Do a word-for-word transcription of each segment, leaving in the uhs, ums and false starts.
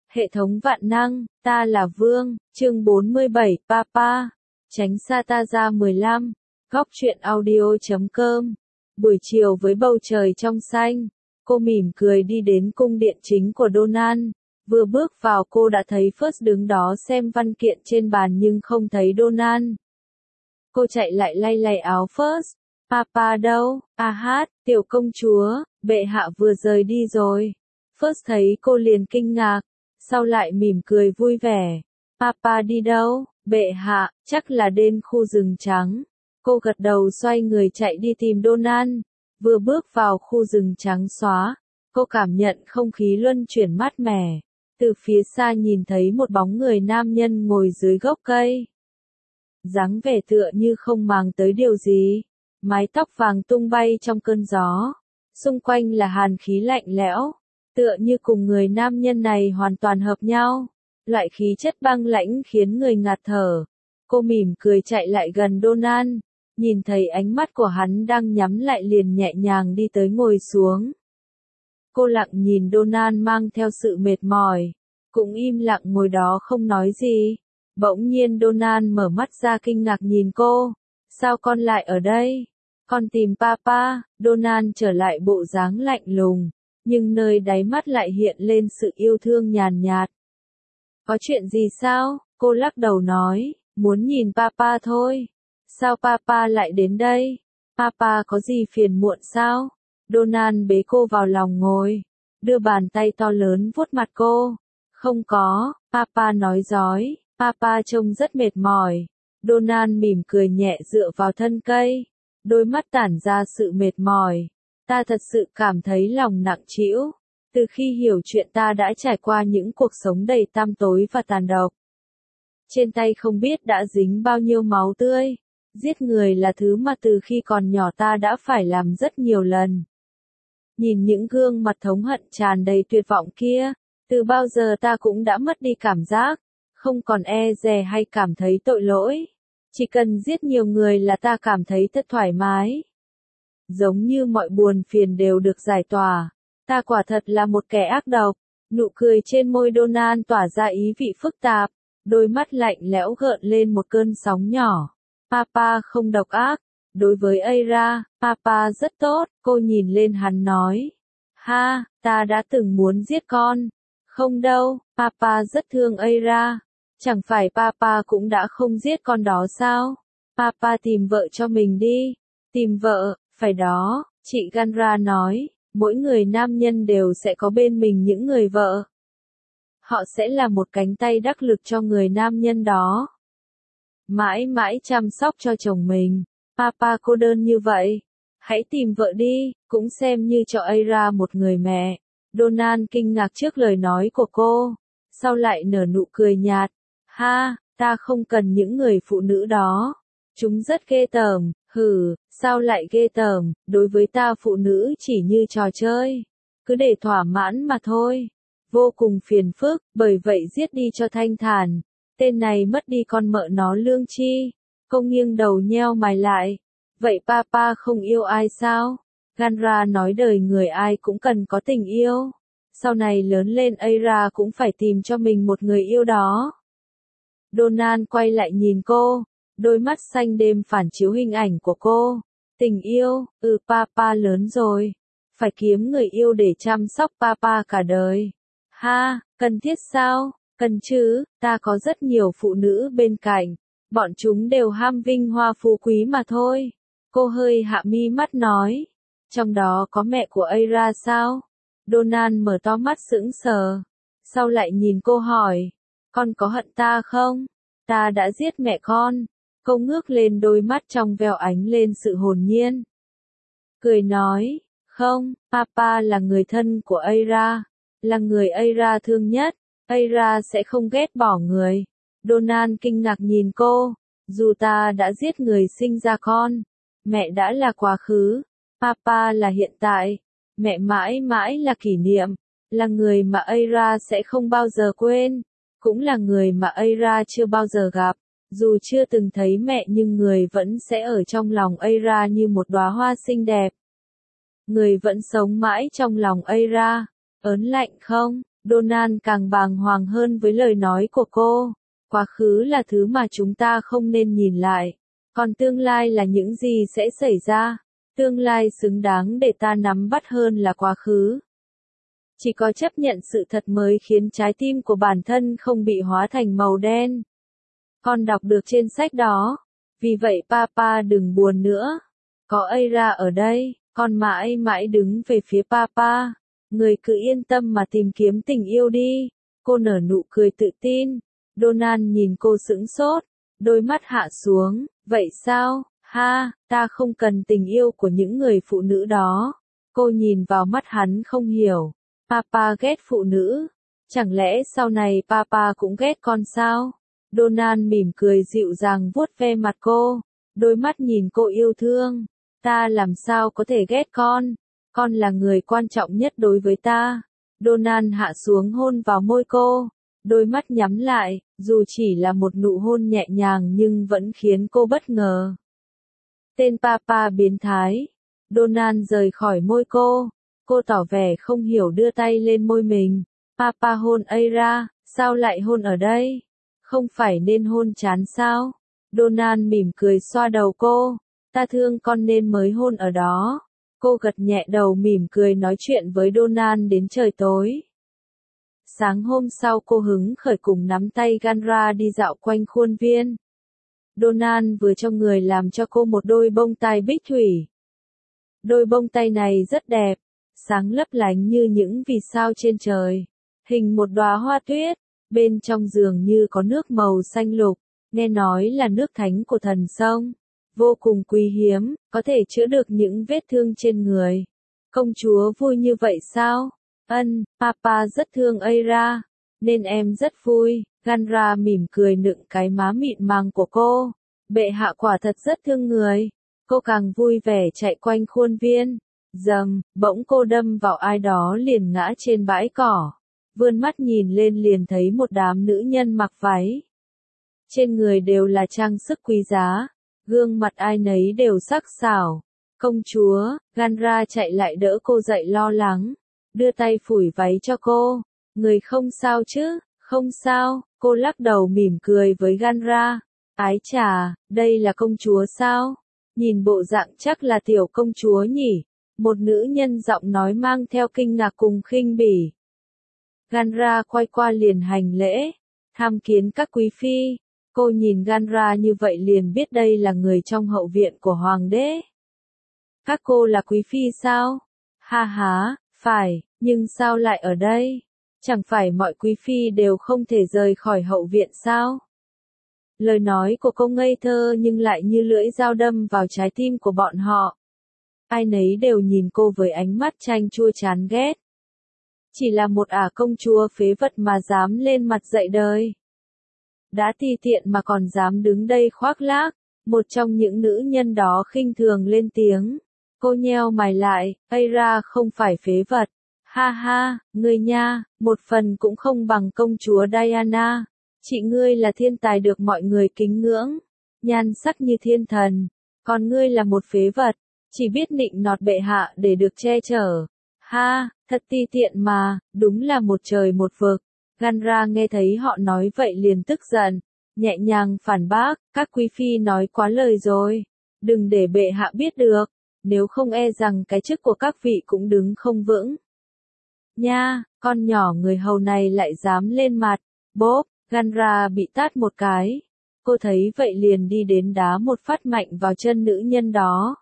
Hệ thống vạn năng, ta là Vương, chương bốn mươi bảy, Papa. Tránh xa ta ra mười lăm. Góc truyện audio chấm com. Buổi chiều với bầu trời trong xanh, cô mỉm cười đi đến cung điện chính của Donald. Vừa bước vào cô đã thấy First đứng đó xem văn kiện trên bàn nhưng không thấy Donald. Cô chạy lại lay lay áo First. Papa đâu? À hát, tiểu công chúa, bệ hạ vừa rời đi rồi. First thấy cô liền kinh ngạc, sau lại mỉm cười vui vẻ. Papa đi đâu? Bệ hạ, chắc là đến khu rừng trắng. Cô gật đầu xoay người chạy đi tìm Donald. Vừa bước vào khu rừng trắng xóa, cô cảm nhận không khí luân chuyển mát mẻ. Từ phía xa nhìn thấy một bóng người nam nhân ngồi dưới gốc cây. Dáng vẻ tựa như không màng tới điều gì. Mái tóc vàng tung bay trong cơn gió. Xung quanh là hàn khí lạnh lẽo. Tựa như cùng người nam nhân này hoàn toàn hợp nhau. Loại khí chất băng lãnh khiến người ngạt thở. Cô mỉm cười chạy lại gần Donald. Nhìn thấy ánh mắt của hắn đang nhắm lại liền nhẹ nhàng đi tới ngồi xuống. Cô lặng nhìn Donald mang theo sự mệt mỏi. Cũng im lặng ngồi đó không nói gì. Bỗng nhiên Donald mở mắt ra kinh ngạc nhìn cô. Sao con lại ở đây? Con tìm Papa. Donald trở lại bộ dáng lạnh lùng. Nhưng nơi đáy mắt lại hiện lên sự yêu thương nhàn nhạt. Có chuyện gì sao? Cô lắc đầu nói, muốn nhìn Papa thôi. Sao Papa lại đến đây? Papa có gì phiền muộn sao? Donald bế cô vào lòng ngồi, đưa bàn tay to lớn vuốt mặt cô. Không có, Papa nói dối, Papa trông rất mệt mỏi. Donald mỉm cười nhẹ dựa vào thân cây, đôi mắt tản ra sự mệt mỏi. Ta thật sự cảm thấy lòng nặng trĩu, từ khi hiểu chuyện ta đã trải qua những cuộc sống đầy tăm tối và tàn độc. Trên tay không biết đã dính bao nhiêu máu tươi, giết người là thứ mà từ khi còn nhỏ ta đã phải làm rất nhiều lần. Nhìn những gương mặt thống hận tràn đầy tuyệt vọng kia, từ bao giờ ta cũng đã mất đi cảm giác, không còn e dè hay cảm thấy tội lỗi. Chỉ cần giết nhiều người là ta cảm thấy thật thoải mái. Giống như mọi buồn phiền đều được giải tỏa. Ta quả thật là một kẻ ác độc. Nụ cười trên môi Donald tỏa ra ý vị phức tạp. Đôi mắt lạnh lẽo gợn lên một cơn sóng nhỏ. Papa không độc ác. Đối với Aira, Papa rất tốt. Cô nhìn lên hắn nói. Ha, ta đã từng muốn giết con. Không đâu, Papa rất thương Aira. Chẳng phải Papa cũng đã không giết con đó sao? Papa tìm vợ cho mình đi. Tìm vợ, phải đó, chị Ganra nói, mỗi người nam nhân đều sẽ có bên mình những người vợ. Họ sẽ là một cánh tay đắc lực cho người nam nhân đó. Mãi mãi chăm sóc cho chồng mình. Papa cô đơn như vậy. Hãy tìm vợ đi, cũng xem như cho Aira một người mẹ. Donald kinh ngạc trước lời nói của cô. Sau lại nở nụ cười nhạt. Ha, ta không cần những người phụ nữ đó. Chúng rất ghê tởm. Hừ, sao lại ghê tởm, đối với ta phụ nữ chỉ như trò chơi. Cứ để thỏa mãn mà thôi. Vô cùng phiền phức, bởi vậy giết đi cho thanh thản. Tên này mất đi con mợ nó lương chi. Cô nghiêng đầu nheo mày lại. Vậy Papa không yêu ai sao? Ganra nói đời người ai cũng cần có tình yêu. Sau này lớn lên Aira cũng phải tìm cho mình một người yêu đó. Donald quay lại nhìn cô. Đôi mắt xanh đêm phản chiếu hình ảnh của cô. Tình yêu, ừ Papa lớn rồi. Phải kiếm người yêu để chăm sóc Papa cả đời. Ha, cần thiết sao? Cần chứ, ta có rất nhiều phụ nữ bên cạnh. Bọn chúng đều ham vinh hoa phú quý mà thôi. Cô hơi hạ mi mắt nói. Trong đó có mẹ của Aira sao? Donald mở to mắt sững sờ. Sau lại nhìn cô hỏi. Con có hận ta không? Ta đã giết mẹ con. Cô ngước lên đôi mắt trong veo ánh lên sự hồn nhiên. Cười nói, không, Papa là người thân của Aira, là người Aira thương nhất, Aira sẽ không ghét bỏ người. Donald kinh ngạc nhìn cô, dù ta đã giết người sinh ra con, mẹ đã là quá khứ, Papa là hiện tại, mẹ mãi mãi là kỷ niệm, là người mà Aira sẽ không bao giờ quên, cũng là người mà Aira chưa bao giờ gặp. Dù chưa từng thấy mẹ nhưng người vẫn sẽ ở trong lòng Aira như một đóa hoa xinh đẹp. Người vẫn sống mãi trong lòng Aira. Ớn lạnh không? Donald càng bàng hoàng hơn với lời nói của cô. Quá khứ là thứ mà chúng ta không nên nhìn lại. Còn tương lai là những gì sẽ xảy ra. Tương lai xứng đáng để ta nắm bắt hơn là quá khứ. Chỉ có chấp nhận sự thật mới khiến trái tim của bản thân không bị hóa thành màu đen. Con đọc được trên sách đó. Vì vậy Papa đừng buồn nữa. Có Aira ở đây, con mãi mãi đứng về phía Papa. Người cứ yên tâm mà tìm kiếm tình yêu đi. Cô nở nụ cười tự tin. Donald nhìn cô sững sốt, đôi mắt hạ xuống. Vậy sao? Ha, ta không cần tình yêu của những người phụ nữ đó. Cô nhìn vào mắt hắn không hiểu. Papa ghét phụ nữ. Chẳng lẽ sau này Papa cũng ghét con sao? Donald mỉm cười dịu dàng vuốt ve mặt cô. Đôi mắt nhìn cô yêu thương. Ta làm sao có thể ghét con? Con là người quan trọng nhất đối với ta. Donald hạ xuống hôn vào môi cô. Đôi mắt nhắm lại, dù chỉ là một nụ hôn nhẹ nhàng nhưng vẫn khiến cô bất ngờ. Tên Papa biến thái. Donald rời khỏi môi cô. Cô tỏ vẻ không hiểu đưa tay lên môi mình. Papa hôn Aira, sao lại hôn ở đây? Không phải nên hôn chán sao? Donald mỉm cười xoa đầu cô. Ta thương con nên mới hôn ở đó. Cô gật nhẹ đầu mỉm cười nói chuyện với Donald đến trời tối. Sáng hôm sau cô hứng khởi cùng nắm tay Ganra đi dạo quanh khuôn viên. Donald vừa cho người làm cho cô một đôi bông tai bích thủy. Đôi bông tai này rất đẹp, sáng lấp lánh như những vì sao trên trời. Hình một đóa hoa tuyết, bên trong dường như có nước màu xanh lục, nghe nói là nước thánh của thần sông. Vô cùng quý hiếm, có thể chữa được những vết thương trên người. Công chúa vui như vậy sao? Ân, Papa rất thương Aira, nên em rất vui. Ganra mỉm cười nựng cái má mịn màng của cô. Bệ hạ quả thật rất thương người. Cô càng vui vẻ chạy quanh khuôn viên. Dầm, bỗng cô đâm vào ai đó liền ngã trên bãi cỏ. Vươn mắt nhìn lên liền thấy một đám nữ nhân mặc váy. Trên người đều là trang sức quý giá. Gương mặt ai nấy đều sắc sảo. Công chúa, Ganra chạy lại đỡ cô dậy lo lắng. Đưa tay phủi váy cho cô. Người không sao chứ? Không sao, cô lắc đầu mỉm cười với Ganra. Ái chà, đây là công chúa sao? Nhìn bộ dạng chắc là tiểu công chúa nhỉ? Một nữ nhân giọng nói mang theo kinh ngạc cùng khinh bỉ. Ganra quay qua liền hành lễ. Tham kiến các quý phi. Cô nhìn Ganra như vậy liền biết đây là người trong hậu viện của hoàng đế. Các cô là quý phi sao? Ha ha, phải, nhưng sao lại ở đây? Chẳng phải mọi quý phi đều không thể rời khỏi hậu viện sao? Lời nói của cô ngây thơ nhưng lại như lưỡi dao đâm vào trái tim của bọn họ. Ai nấy đều nhìn cô với ánh mắt chanh chua chán ghét. Chỉ là một ả công chúa phế vật mà dám lên mặt dạy đời. Đã ti tiện mà còn dám đứng đây khoác lác. Một trong những nữ nhân đó khinh thường lên tiếng. Cô nheo mày lại, Aira không phải phế vật. Ha ha, ngươi nha, một phần cũng không bằng công chúa Diana. Chị ngươi là thiên tài được mọi người kính ngưỡng. Nhan sắc như thiên thần. Còn ngươi là một phế vật. Chỉ biết nịnh nọt bệ hạ để được che chở. Ha, thật ti tiện mà, đúng là một trời một vực. Ganra nghe thấy họ nói vậy liền tức giận. Nhẹ nhàng phản bác, các quý phi nói quá lời rồi. Đừng để bệ hạ biết được. Nếu không e rằng cái chức của các vị cũng đứng không vững. Nha, con nhỏ người hầu này lại dám lên mặt. Bốp, Ganra bị tát một cái. Cô thấy vậy liền đi đến đá một phát mạnh vào chân nữ nhân đó.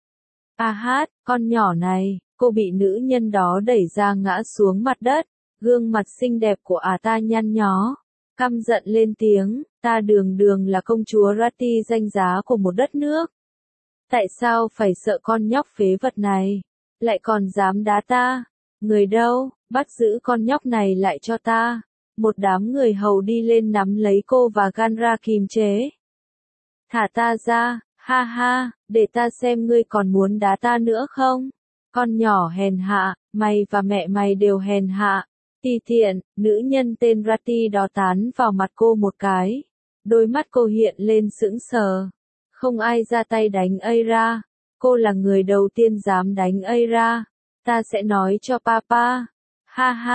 A hát, con nhỏ này, cô bị nữ nhân đó đẩy ra ngã xuống mặt đất. Gương mặt xinh đẹp của ả ta nhăn nhó. Căm giận lên tiếng, ta đường đường là công chúa Rati danh giá của một đất nước. Tại sao phải sợ con nhóc phế vật này? Lại còn dám đá ta? Người đâu, bắt giữ con nhóc này lại cho ta. Một đám người hầu đi lên nắm lấy cô và Ganra kìm chế. Thả ta ra, ha ha, để ta xem ngươi còn muốn đá ta nữa không? Con nhỏ hèn hạ, mày và mẹ mày đều hèn hạ. Ti tiện, nữ nhân tên Rati đó tán vào mặt cô một cái. Đôi mắt cô hiện lên sững sờ. Không ai ra tay đánh Aira. Cô là người đầu tiên dám đánh Aira. Ta sẽ nói cho Papa. Ha ha, có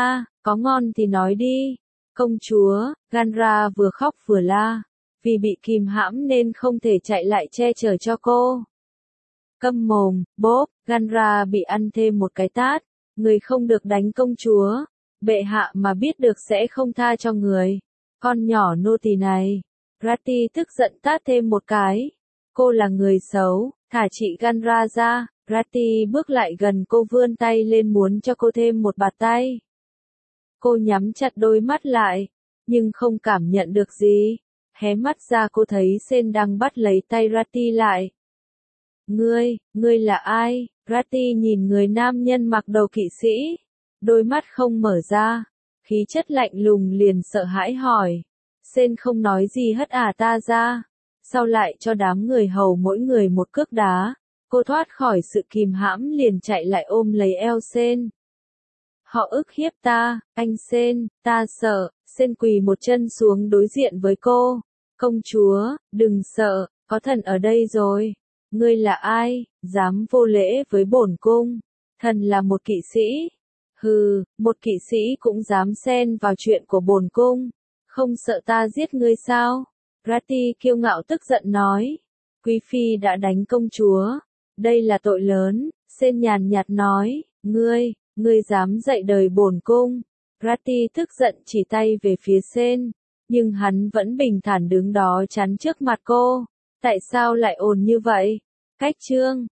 có ngon thì nói đi. Công chúa, Ganra vừa khóc vừa la, vì bị kìm hãm nên không thể chạy lại che chở cho cô. Câm mồm, bốp, Ganra bị ăn thêm một cái tát, người không được đánh công chúa, bệ hạ mà biết được sẽ không tha cho người. Con nhỏ nô tỳ này, Rati tức giận tát thêm một cái. Cô là người xấu, thả chị Ganra ra. Rati bước lại gần cô vươn tay lên muốn cho cô thêm một bạt tay. Cô nhắm chặt đôi mắt lại, nhưng không cảm nhận được gì. Hé mắt ra cô thấy Sen đang bắt lấy tay Rati lại. Ngươi, ngươi là ai? Rati nhìn người nam nhân mặc đầu kỵ sĩ. Đôi mắt không mở ra. Khí chất lạnh lùng liền sợ hãi hỏi. Sen không nói gì hất ả ta ra. Sau lại cho đám người hầu mỗi người một cước đá. Cô thoát khỏi sự kìm hãm liền chạy lại ôm lấy eo Sen. Họ ức hiếp ta, anh Sen, ta sợ. Sen quỳ một chân xuống đối diện với cô. Công chúa, đừng sợ, có thần ở đây rồi. Ngươi là ai, dám vô lễ với bổn cung? Thần là một kỵ sĩ. Hừ, một kỵ sĩ cũng dám xen vào chuyện của bổn cung. Không sợ ta giết ngươi sao? Rati kiêu ngạo tức giận nói. Quý phi đã đánh công chúa. Đây là tội lớn. Sen nhàn nhạt nói. Ngươi, ngươi dám dạy đời bổn cung. Rati tức giận chỉ tay về phía Sen. Nhưng hắn vẫn bình thản đứng đó chắn trước mặt cô. Tại sao lại ồn như vậy? Cách chương